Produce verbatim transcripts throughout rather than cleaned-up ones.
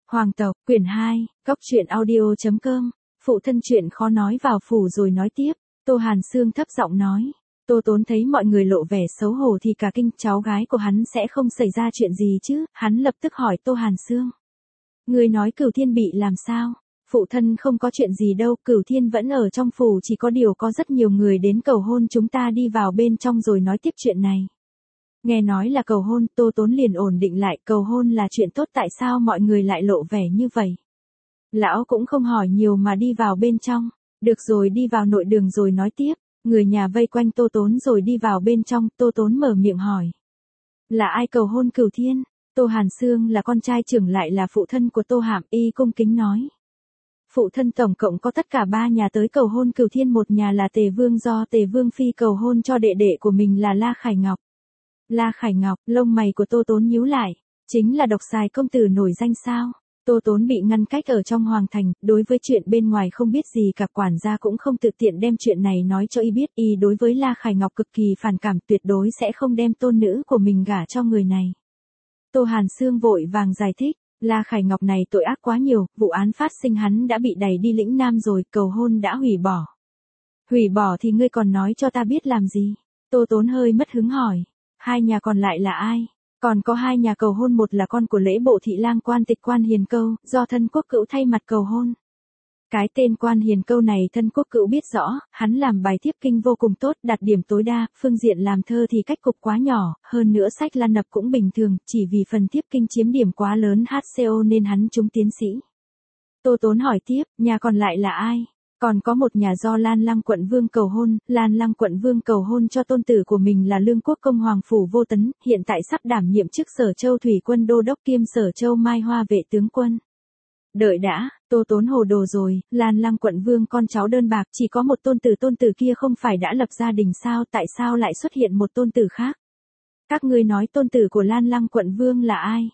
Hoàng tộc, quyển hai, Cóc truyện audio chấm com, phụ thân chuyện khó nói vào phủ rồi nói tiếp, Tô Hàn Sương thấp giọng nói. Tô Tốn thấy mọi người lộ vẻ xấu hổ thì cả kinh, cháu gái của hắn sẽ không xảy ra chuyện gì chứ, hắn lập tức hỏi Tô Hàn Sương. Người nói Cửu Thiên bị làm sao? Phụ thân không có chuyện gì đâu, Cửu Thiên vẫn ở trong phủ, chỉ có điều có rất nhiều người đến cầu hôn, chúng ta đi vào bên trong rồi nói tiếp chuyện này. Nghe nói là cầu hôn, Tô Tốn liền ổn định lại, cầu hôn là chuyện tốt, tại sao mọi người lại lộ vẻ như vậy? Lão cũng không hỏi nhiều mà đi vào bên trong, được rồi, đi vào nội đường rồi nói tiếp, người nhà vây quanh Tô Tốn rồi đi vào bên trong, Tô Tốn mở miệng hỏi. Là ai cầu hôn Cửu Thiên? Tô Hàn Sương là con trai trưởng lại là phụ thân của Tô Hạm, y cung kính nói. Phụ thân tổng cộng có tất cả ba nhà tới cầu hôn Cửu Thiên, một nhà là Tề Vương, do Tề Vương phi cầu hôn cho đệ đệ của mình là La Khải Ngọc. La Khải Ngọc, lông mày của Tô Tốn nhíu lại, chính là độc xài công tử nổi danh sao? Tô Tốn bị ngăn cách ở trong hoàng thành, đối với chuyện bên ngoài không biết gì cả, quản gia cũng không tự tiện đem chuyện này nói cho y biết, y đối với La Khải Ngọc cực kỳ phản cảm, tuyệt đối sẽ không đem tôn nữ của mình gả cho người này. Tô Hàn Sương vội vàng giải thích, La Khải Ngọc này tội ác quá nhiều, vụ án phát sinh hắn đã bị đẩy đi lĩnh Nam rồi, cầu hôn đã hủy bỏ. Hủy bỏ thì ngươi còn nói cho ta biết làm gì? Tô Tốn hơi mất hứng hỏi. Hai nhà còn lại là ai? Còn có hai nhà cầu hôn, một là con của lễ bộ thị lang Quan Tịch Quan Hiền Câu, do Thân Quốc Cữu thay mặt cầu hôn. Cái tên Quan Hiền Câu này Thân Quốc Cữu biết rõ, hắn làm bài thiếp kinh vô cùng tốt, đạt điểm tối đa, phương diện làm thơ thì cách cục quá nhỏ, hơn nữa sách lan nập cũng bình thường, chỉ vì phần thiếp kinh chiếm điểm quá lớn hát xê ô nên hắn trúng tiến sĩ. Tô Tốn hỏi tiếp, nhà còn lại là ai? Còn có một nhà do Lan Lăng quận vương cầu hôn, Lan Lăng quận vương cầu hôn cho tôn tử của mình là Lương Quốc công Hoàng phủ Vô Tấn, hiện tại sắp đảm nhiệm chức Sở Châu Thủy quân đô đốc kiêm Sở Châu Mai Hoa vệ tướng quân. Đợi đã, Tô Tốn hồ đồ rồi, Lan Lăng quận vương con cháu đơn bạc, chỉ có một tôn tử, tôn tử kia không phải đã lập gia đình sao, tại sao lại xuất hiện một tôn tử khác? Các ngươi nói tôn tử của Lan Lăng quận vương là ai?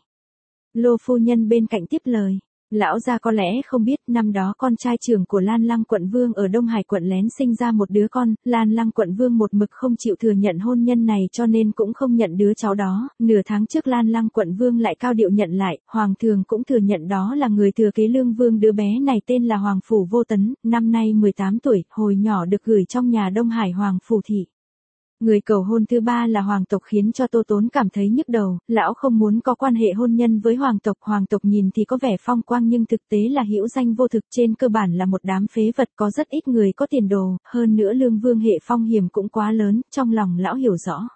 Lô phu nhân bên cạnh tiếp lời. Lão gia có lẽ không biết, năm đó con trai trưởng của Lan Lăng quận vương ở Đông Hải quận lén sinh ra một đứa con, Lan Lăng quận vương một mực không chịu thừa nhận hôn nhân này cho nên cũng không nhận đứa cháu đó, nửa tháng trước Lan Lăng quận vương lại cao điệu nhận lại, hoàng thượng cũng thừa nhận đó là người thừa kế Lương vương, đứa bé này tên là Hoàng phủ Vô Tấn, năm nay mười tám tuổi, hồi nhỏ được gửi trong nhà Đông Hải Hoàng phủ thị. Người cầu hôn thứ ba là hoàng tộc khiến cho Tô Tốn cảm thấy nhức đầu, lão không muốn có quan hệ hôn nhân với hoàng tộc, hoàng tộc nhìn thì có vẻ phong quang nhưng thực tế là hữu danh vô thực, trên cơ bản là một đám phế vật, có rất ít người có tiền đồ, hơn nữa Lương vương hệ phong hiểm cũng quá lớn, trong lòng lão hiểu rõ.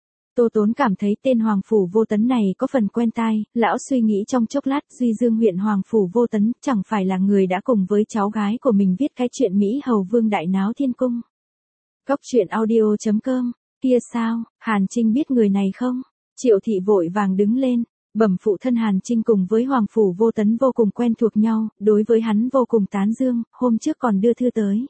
Tô Tốn cảm thấy tên Hoàng phủ Vô Tấn này có phần quen tai, lão suy nghĩ trong chốc lát, Duy Dương huyện Hoàng phủ Vô Tấn, chẳng phải là người đã cùng với cháu gái của mình viết cái chuyện Mỹ Hầu Vương đại náo thiên cung. Cóc truyện audio chấm com, kia sao, Hàn Trinh biết người này không? Triệu thị vội vàng đứng lên, bẩm phụ thân, Hàn Trinh cùng với Hoàng phủ Vô Tấn vô cùng quen thuộc nhau, đối với hắn vô cùng tán dương, hôm trước còn đưa thư tới.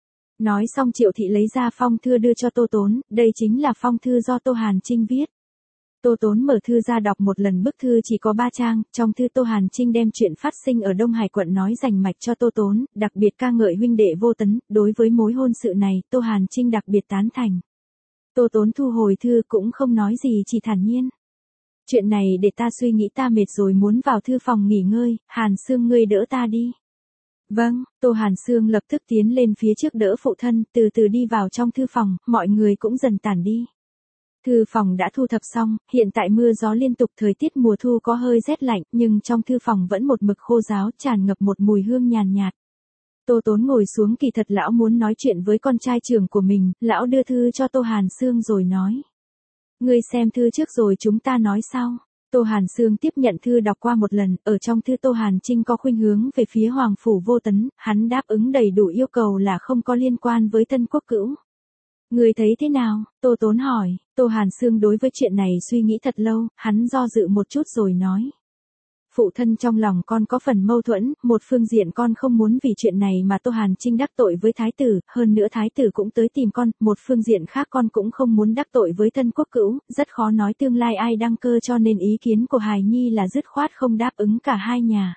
Nói xong Triệu thị lấy ra phong thư đưa cho Tô Tốn, đây chính là phong thư do Tô Hàn Trinh viết. Tô Tốn mở thư ra đọc một lần, bức thư chỉ có ba trang, trong thư Tô Hàn Trinh đem chuyện phát sinh ở Đông Hải quận nói rành mạch cho Tô Tốn, đặc biệt ca ngợi huynh đệ Vô Tấn, đối với mối hôn sự này, Tô Hàn Trinh đặc biệt tán thành. Tô Tốn thu hồi thư cũng không nói gì, chỉ thản nhiên. Chuyện này để ta suy nghĩ, ta mệt rồi, muốn vào thư phòng nghỉ ngơi, Hàn Sương ngươi đỡ ta đi. Vâng, Tô Hàn Sương lập tức tiến lên phía trước đỡ phụ thân, từ từ đi vào trong thư phòng, mọi người cũng dần tản đi. Thư phòng đã thu thập xong, hiện tại mưa gió liên tục, thời tiết mùa thu có hơi rét lạnh, nhưng trong thư phòng vẫn một mực khô ráo, tràn ngập một mùi hương nhàn nhạt. Tô Tốn ngồi xuống, kỳ thật lão muốn nói chuyện với con trai trưởng của mình, lão đưa thư cho Tô Hàn Sương rồi nói. Ngươi xem thư trước rồi chúng ta nói sau. Tô Hàn Sương tiếp nhận thư đọc qua một lần, ở trong thư Tô Hàn Trinh có khuynh hướng về phía Hoàng phủ Vô Tấn, hắn đáp ứng đầy đủ yêu cầu là không có liên quan với Thân Quốc Cữu. Người thấy thế nào? Tô Tốn hỏi. Tô Hàn Sương đối với chuyện này suy nghĩ thật lâu, hắn do dự một chút rồi nói. Phụ thân, trong lòng con có phần mâu thuẫn, một phương diện con không muốn vì chuyện này mà Tô Hàn Trinh đắc tội với thái tử, hơn nữa thái tử cũng tới tìm con, một phương diện khác con cũng không muốn đắc tội với Thân Quốc Cữu, rất khó nói tương lai ai đăng cơ cho nên ý kiến của hài nhi là dứt khoát không đáp ứng cả hai nhà.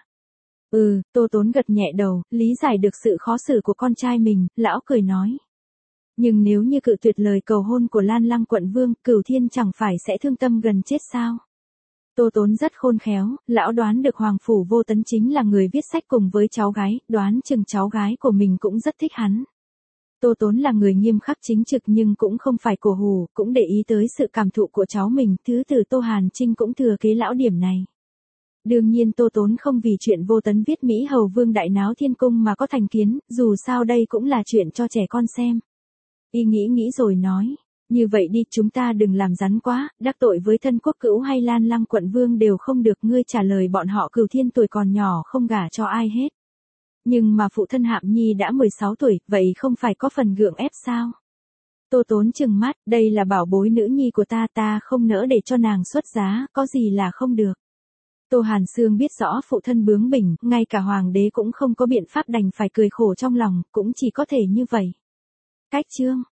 Ừ, Tô Tốn gật nhẹ đầu, lý giải được sự khó xử của con trai mình, lão cười nói. Nhưng nếu như cự tuyệt lời cầu hôn của Lan Lăng quận vương, Cửu Thiên chẳng phải sẽ thương tâm gần chết sao? Tô Tốn rất khôn khéo, lão đoán được Hoàng Phủ Vô Tấn chính là người viết sách cùng với cháu gái, đoán chừng cháu gái của mình cũng rất thích hắn. Tô Tốn là người nghiêm khắc chính trực nhưng cũng không phải cổ hủ, cũng để ý tới sự cảm thụ của cháu mình, thứ từ Tô Hàn Trinh cũng thừa kế lão điểm này. Đương nhiên Tô Tốn không vì chuyện Vô Tấn viết Mỹ Hầu Vương đại náo thiên cung mà có thành kiến, dù sao đây cũng là chuyện cho trẻ con xem. Y nghĩ nghĩ rồi nói, như vậy đi chúng ta đừng làm rắn quá, đắc tội với thân quốc cữu hay Lan Lăng quận vương đều không được, ngươi trả lời bọn họ Cửu Thiên tuổi còn nhỏ không gả cho ai hết. Nhưng mà phụ thân Hạm Nhi đã mười sáu tuổi, vậy không phải có phần gượng ép sao? Tô Tốn trừng mắt, đây là bảo bối nữ nhi của ta, ta không nỡ để cho nàng xuất giá, có gì là không được. Tô Hàn Sương biết rõ phụ thân bướng bỉnh, ngay cả hoàng đế cũng không có biện pháp, đành phải cười khổ trong lòng, cũng chỉ có thể như vậy. Cách chương